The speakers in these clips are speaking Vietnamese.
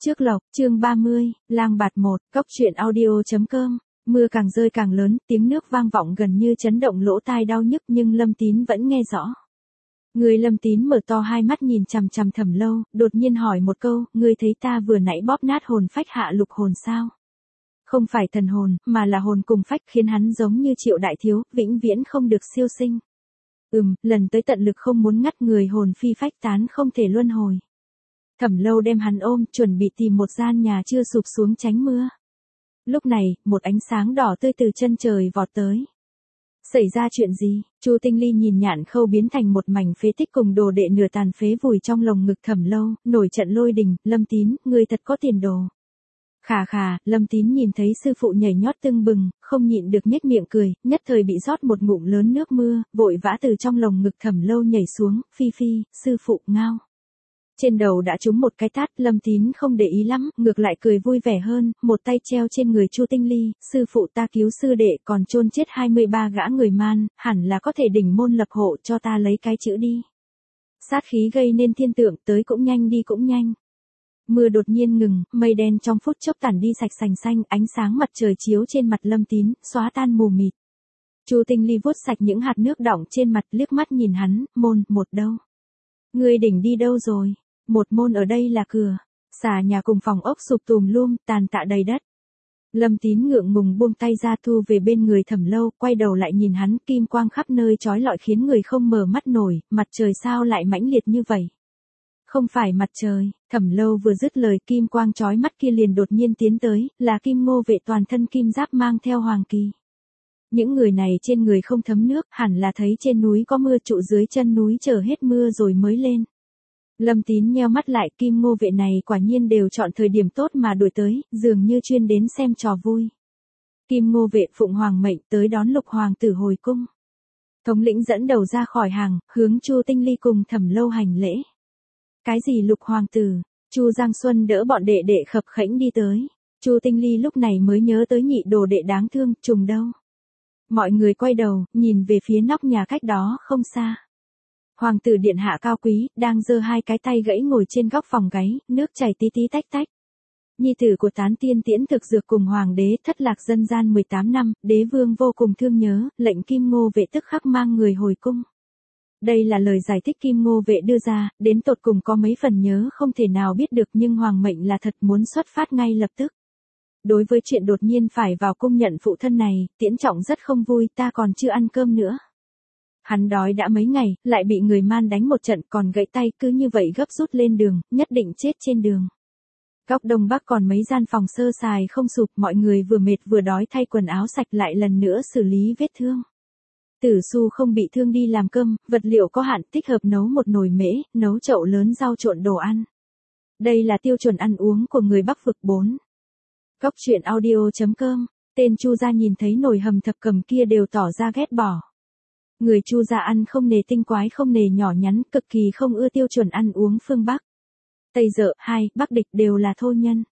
Trước lộc, chương 30, lang bạt 1, cốc truyện audio.com. Mưa càng rơi càng lớn, tiếng nước vang vọng gần như chấn động lỗ tai đau nhức nhưng Lâm Tín vẫn nghe rõ. Người Lâm Tín mở to hai mắt nhìn chằm chằm Thẩm Lâu, đột nhiên hỏi một câu, ngươi thấy ta vừa nãy bóp nát hồn phách hạ lục hồn sao? Không phải thần hồn, mà là hồn cùng phách khiến hắn giống như Triệu Đại Thiếu, vĩnh viễn không được siêu sinh. Lần tới tận lực không muốn ngắt người hồn phi phách tán không thể luân hồi. Thẩm Lâu đem hắn ôm, chuẩn bị tìm một gian nhà chưa sụp xuống tránh mưa. Lúc này, một ánh sáng đỏ tươi từ chân trời vọt tới. Xảy ra chuyện gì? Chu Tinh Ly nhìn Nhạn Khâu biến thành một mảnh phế tích cùng đồ đệ nửa tàn phế vùi trong lồng ngực Thẩm Lâu, nổi trận lôi đình, Lâm Tín, ngươi thật có tiền đồ. Khà khà, Lâm Tín nhìn thấy sư phụ nhảy nhót tưng bừng, không nhịn được nhếch miệng cười, nhất thời bị rót một ngụm lớn nước mưa, vội vã từ trong lồng ngực Thẩm Lâu nhảy xuống, phi phi, sư phụ ngao. Trên đầu đã trúng một cái tát, Lâm Tín không để ý lắm, ngược lại cười vui vẻ hơn, một tay treo trên người Chu Tinh Ly, sư phụ ta cứu sư đệ còn chôn chết 23 gã người man, hẳn là có thể đỉnh môn lập hộ cho ta lấy cái chữ đi. Sát khí gây nên thiên tượng, tới cũng nhanh đi cũng nhanh. Mưa đột nhiên ngừng, mây đen trong phút chốc tản đi sạch sành xanh, ánh sáng mặt trời chiếu trên mặt Lâm Tín, xóa tan mù mịt. Chu Tinh Ly vuốt sạch những hạt nước đọng trên mặt, liếc mắt nhìn hắn, môn, một đâu? Ngươi đỉnh đi đâu rồi? Một môn ở đây là cửa, xà nhà cùng phòng ốc sụp tùm lum, tàn tạ đầy đất. Lâm Tín ngượng ngùng buông tay ra thu về bên người Thẩm Lâu, quay đầu lại nhìn hắn, kim quang khắp nơi chói lọi khiến người không mở mắt nổi, mặt trời sao lại mãnh liệt như vậy? Không phải mặt trời, Thẩm Lâu vừa dứt lời kim quang chói mắt kia liền đột nhiên tiến tới, là Kim Ngô vệ toàn thân kim giáp mang theo hoàng kỳ. Những người này trên người không thấm nước, hẳn là thấy trên núi có mưa trụ dưới chân núi chờ hết mưa rồi mới lên. Lâm Tín nheo mắt lại, Kim Ngô vệ này quả nhiên đều chọn thời điểm tốt mà đuổi tới, dường như chuyên đến xem trò vui. Kim Ngô vệ phụng hoàng mệnh tới đón Lục hoàng tử hồi cung. Thống lĩnh dẫn đầu ra khỏi hàng, hướng Chu Tinh Ly cùng Thẩm Lâu hành lễ. Cái gì Lục hoàng tử? Chu Giang Xuân đỡ bọn đệ đệ khập khẽnh đi tới. Chu Tinh Ly lúc này mới nhớ tới nhị đồ đệ đáng thương, trùng đâu. Mọi người quay đầu, nhìn về phía nóc nhà cách đó không xa. Hoàng tử điện hạ cao quý, đang giơ hai cái tay gãy ngồi trên góc phòng gáy, nước chảy tí tí tách tách. Nhi tử của Tán Tiên Tiễn thực dược cùng hoàng đế thất lạc dân gian 18 năm, đế vương vô cùng thương nhớ, lệnh Kim Ngô vệ tức khắc mang người hồi cung. Đây là lời giải thích Kim Ngô vệ đưa ra, đến tột cùng có mấy phần nhớ không thể nào biết được nhưng hoàng mệnh là thật muốn xuất phát ngay lập tức. Đối với chuyện đột nhiên phải vào cung nhận phụ thân này, Tiễn Trọng rất không vui, ta còn chưa ăn cơm nữa. Hắn đói đã mấy ngày, lại bị người man đánh một trận còn gãy tay, cứ như vậy gấp rút lên đường, nhất định chết trên đường. Góc đông bắc còn mấy gian phòng sơ sài không sụp, mọi người vừa mệt vừa đói thay quần áo sạch lại lần nữa xử lý vết thương. Tử Xu không bị thương đi làm cơm, vật liệu có hạn, thích hợp nấu một nồi mễ, nấu chậu lớn rau trộn đồ ăn. Đây là tiêu chuẩn ăn uống của người Bắc vực 4. Cốc truyện audio.com, tên Chu gia nhìn thấy nồi hầm thập cẩm kia đều tỏ ra ghét bỏ. Người Chu gia ăn không nề tinh quái không nề nhỏ nhắn, cực kỳ không ưa tiêu chuẩn ăn uống phương Bắc. Tây Dợ, Bắc Địch đều là thô nhân.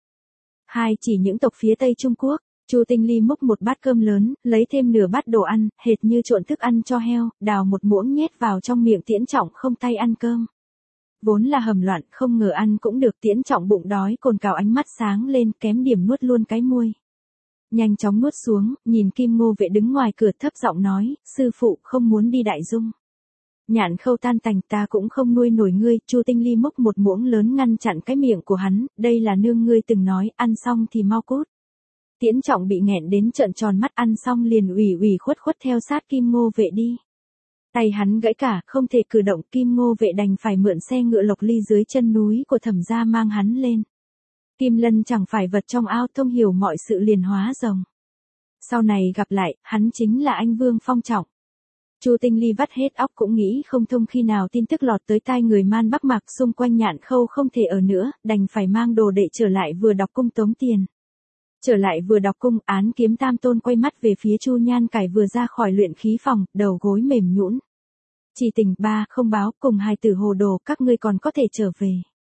Chỉ những tộc phía Tây Trung Quốc. Chu Tinh Ly múc một bát cơm lớn, lấy thêm nửa bát đồ ăn, hệt như trộn thức ăn cho heo, đào một muỗng nhét vào trong miệng Tiễn Trọng không tay ăn cơm. Vốn là hầm loạn, không ngờ ăn cũng được, Tiễn Trọng bụng đói cồn cào ánh mắt sáng lên, kém điểm nuốt luôn cái muôi. Nhanh chóng nuốt xuống, nhìn Kim Ngô vệ đứng ngoài cửa thấp giọng nói, sư phụ không muốn đi Đại Dung. Nhạn Khâu tan tành, ta cũng không nuôi nổi ngươi. Chu Tinh Ly múc một muỗng lớn ngăn chặn cái miệng của hắn, đây là nương ngươi từng nói, ăn xong thì mau cút. Tiễn Trọng bị nghẹn đến trợn tròn mắt, ăn xong liền ủy khuất theo sát Kim Ngô vệ đi. Tay hắn gãy cả, không thể cử động, Kim Ngô vệ đành phải mượn xe ngựa Lộc Ly dưới chân núi của Thẩm gia mang hắn lên. Kim Lân chẳng phải vật trong ao, thông hiểu mọi sự liền hóa rồng. Sau này gặp lại, hắn chính là anh Vương Phong Trọng. Chu Tinh Ly vắt hết óc cũng nghĩ không thông khi nào tin tức lọt tới tai người man Bắc Mạc xung quanh Nhạn Khâu không thể ở nữa, đành phải mang đồ đệ trở lại vừa đọc cung tống tiền. Trở lại vừa đọc cung, Án Kiếm Tam Tôn quay mắt về phía Chu Nhan Cải vừa ra khỏi luyện khí phòng, đầu gối mềm nhũn. Chỉ tình ba không báo, cùng hai tử hồ đồ, các ngươi còn có thể trở về.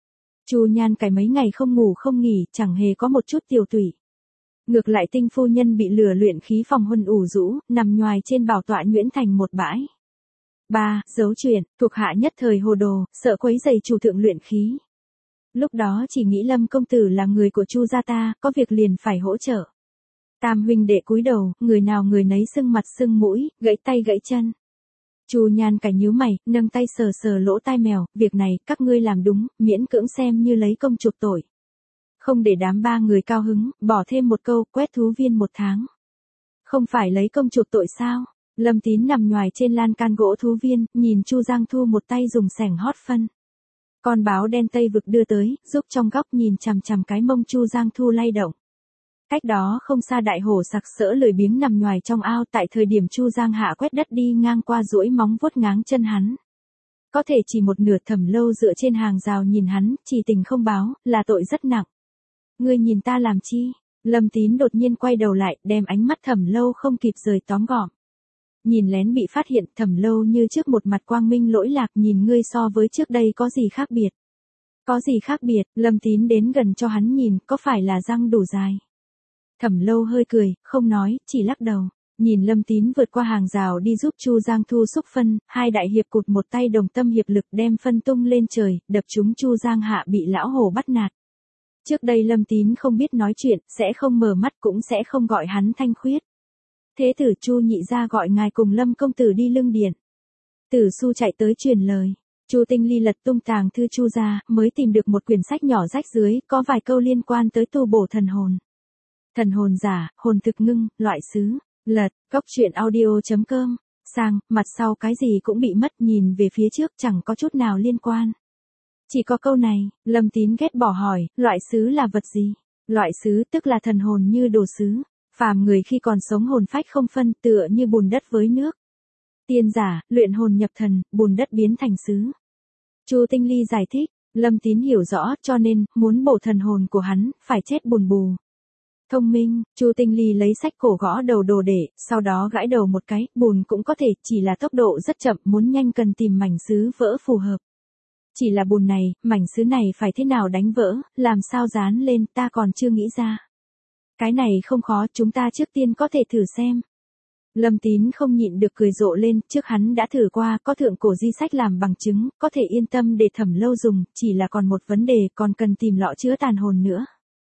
Chu Nhan Cải mấy ngày không ngủ không nghỉ, chẳng hề có một chút tiêu tụy. Ngược lại Tinh phu nhân bị lừa luyện khí phòng huân ủ rũ, nằm nhoài trên bảo tọa nhuyễn thành một bãi. Dấu chuyện, thuộc hạ nhất thời hồ đồ, sợ quấy rầy chủ thượng luyện khí. Lúc đó chỉ nghĩ Lâm công tử là người của Chu gia ta, có việc liền phải hỗ trợ. Tam huynh đệ cúi đầu, người nào người nấy sưng mặt sưng mũi, gãy tay gãy chân. Chu Nhan Cảnh nhíu mày, nâng tay sờ sờ lỗ tai mèo, việc này các ngươi làm đúng, miễn cưỡng xem như lấy công chuộc tội. Không để đám ba người cao hứng, bỏ thêm một câu, quét thú viên 1 tháng. Không phải lấy công chuộc tội sao? Lâm Tín nằm nhoài trên lan can gỗ thú viên, nhìn Chu Giang Thu một tay dùng xẻng hót phân. Con báo đen Tây Vực đưa tới, giúp trong góc nhìn chằm chằm cái mông Chu Giang Thu lay động. Cách đó không xa đại hổ sặc sỡ lười biếng nằm nhoài trong ao, tại thời điểm Chu Giang Hạ quét đất đi ngang qua duỗi móng vuốt ngáng chân hắn. Có thể chỉ một nửa Thẩm Lâu dựa trên hàng rào nhìn hắn, chỉ tình không báo, là tội rất nặng. Ngươi nhìn ta làm chi? Lâm Tín đột nhiên quay đầu lại, đem ánh mắt Thẩm Lâu không kịp rời tóm gọn. Nhìn lén bị phát hiện, Thẩm Lâu như trước một mặt quang minh lỗi lạc, nhìn ngươi so với trước đây có gì khác biệt? Có gì khác biệt? Lâm Tín đến gần cho hắn nhìn, có phải là răng đủ dài? Thẩm Lâu hơi cười, không nói, chỉ lắc đầu. Nhìn Lâm Tín vượt qua hàng rào đi giúp Chu Giang Thu xúc phân, hai đại hiệp cụt một tay đồng tâm hiệp lực đem phân tung lên trời, đập trúng Chu Giang Hạ bị lão hổ bắt nạt. Trước đây Lâm Tín không biết nói chuyện, sẽ không mở mắt cũng sẽ không gọi hắn Thanh Khuyết. Thế tử Chu nhị gia gọi ngài cùng Lâm công tử đi lưng điện. Tử Su chạy tới truyền lời. Chu Tinh Ly lật tung tàng thư Chu gia, mới tìm được một quyển sách nhỏ rách dưới, có vài câu liên quan tới tu bổ thần hồn. Thần hồn giả, hồn thực ngưng, loại xứ. Lật, góc truyện audio.com. Sang, mặt sau cái gì cũng bị mất, nhìn về phía trước chẳng có chút nào liên quan. Chỉ có câu này, Lâm Tín ghét bỏ hỏi, loại xứ là vật gì? Loại xứ tức là thần hồn như đồ xứ. Phàm người khi còn sống hồn phách không phân, tựa như bùn đất với nước. Tiên giả, luyện hồn nhập thần, bùn đất biến thành xứ. Chu Tinh Ly giải thích, Lâm Tín hiểu rõ, cho nên, muốn bổ thần hồn của hắn, phải chết bùn bù. Thông minh, Chu Tinh Ly lấy sách cổ gõ đầu đồ để, sau đó gãi đầu một cái, bùn cũng có thể, chỉ là tốc độ rất chậm, muốn nhanh cần tìm mảnh sứ vỡ phù hợp. Chỉ là bùn này, mảnh sứ này phải thế nào đánh vỡ, làm sao dán lên, ta còn chưa nghĩ ra. Cái này không khó, chúng ta trước tiên có thể thử xem. Lâm Tín không nhịn được cười rộ lên, trước hắn đã thử qua, có thượng cổ di sách làm bằng chứng, có thể yên tâm để Thẩm Lâu dùng, chỉ là còn một vấn đề, còn cần tìm lọ chứa tàn hồn nữa.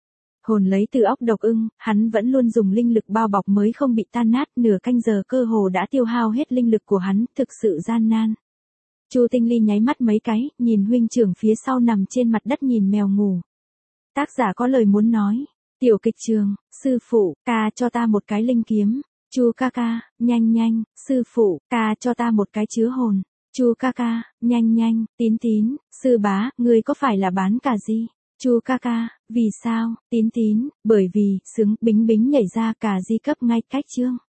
Hồn lấy từ óc độc ưng, hắn vẫn luôn dùng linh lực bao bọc mới không bị tan nát, nửa canh giờ cơ hồ đã tiêu hao hết linh lực của hắn, thực sự gian nan. Chu Tinh Ly nháy mắt mấy cái, nhìn huynh trưởng phía sau nằm trên mặt đất nhìn mèo ngủ. Tác giả có lời muốn nói. Tiểu kịch trường, sư phụ, ca cho ta một cái linh kiếm. Chu ca ca, nhanh nhanh, sư phụ, ca cho ta một cái chứa hồn. Chu ca ca, nhanh nhanh, Tín Tín, sư bá, ngươi có phải là bán cà di? Chu ca ca, vì sao? Tín Tín, bởi vì, sướng, Bính Bính nhảy ra cà di cấp ngay cách chương.